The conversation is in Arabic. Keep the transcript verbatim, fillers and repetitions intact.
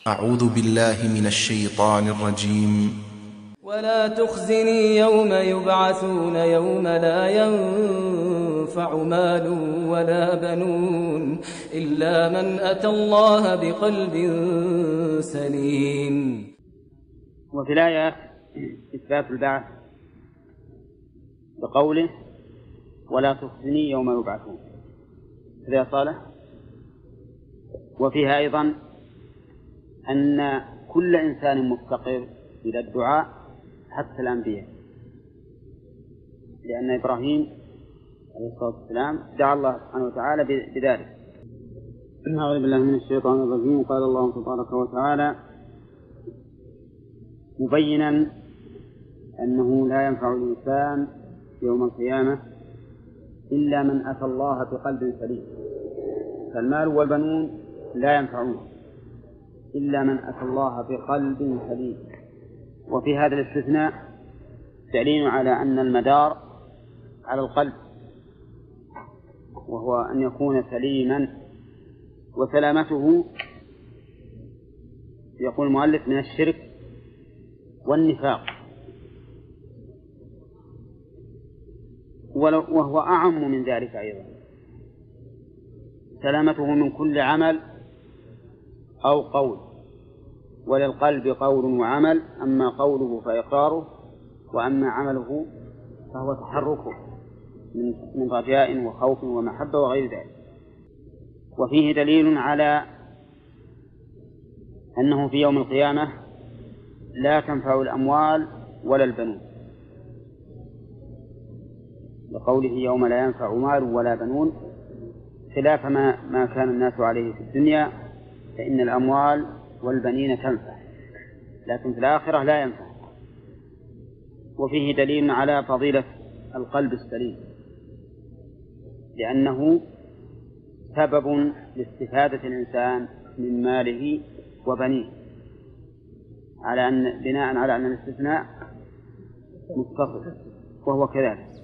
أعوذ بالله من الشيطان الرجيم. ولا تخزني يوم يبعثون يوم لا ينفع مال ولا بنون إلا من أتى الله بقلب سليم. وفي الآية إثبات البعث بقوله ولا تخزني يوم يبعثون هذا صالح. وفيها أيضا أن كل إنسان مفتقر إلى الدعاء حتى الأنبياء، لأن إبراهيم عليه الصلاة والسلام دعا الله سبحانه وتعالى بذلك. أعوذ بالله من الشيطان الرجيم. قال الله تبارك وتعالى مبينا أنه لا ينفع الإنسان يوم القيامة إلا من أتى الله بقلب سليم، فالمال والبنون لا ينفعون إلا من أتى الله بقلب سليم. وفي هذا الاستثناء دليل على أن المدار على القلب، وهو أن يكون سليما، وسلامته يقول المؤلف من الشرك والنفاق، وهو أعم من ذلك أيضا، سلامته من كل عمل أو قول، وللقلب قول وعمل، أما قوله فإقراره، وأما عمله فهو تحركه من رجاء وخوف ومحبة وغير ذلك. وفيه دليل على أنه في يوم القيامة لا تنفع الأموال ولا البنون، لقوله يوم لا ينفع مال ولا بنون، خلاف ما, ما كان الناس عليه في الدنيا، فإن الأموال والبنين تنفع، لكن في الآخرة لا ينفع. وفيه دليل على فضيلة القلب السليم، لأنه سبب لاستفادة الإنسان من ماله وبنيه، على أن بناء على أن الاستثناء متصل، وهو كذلك.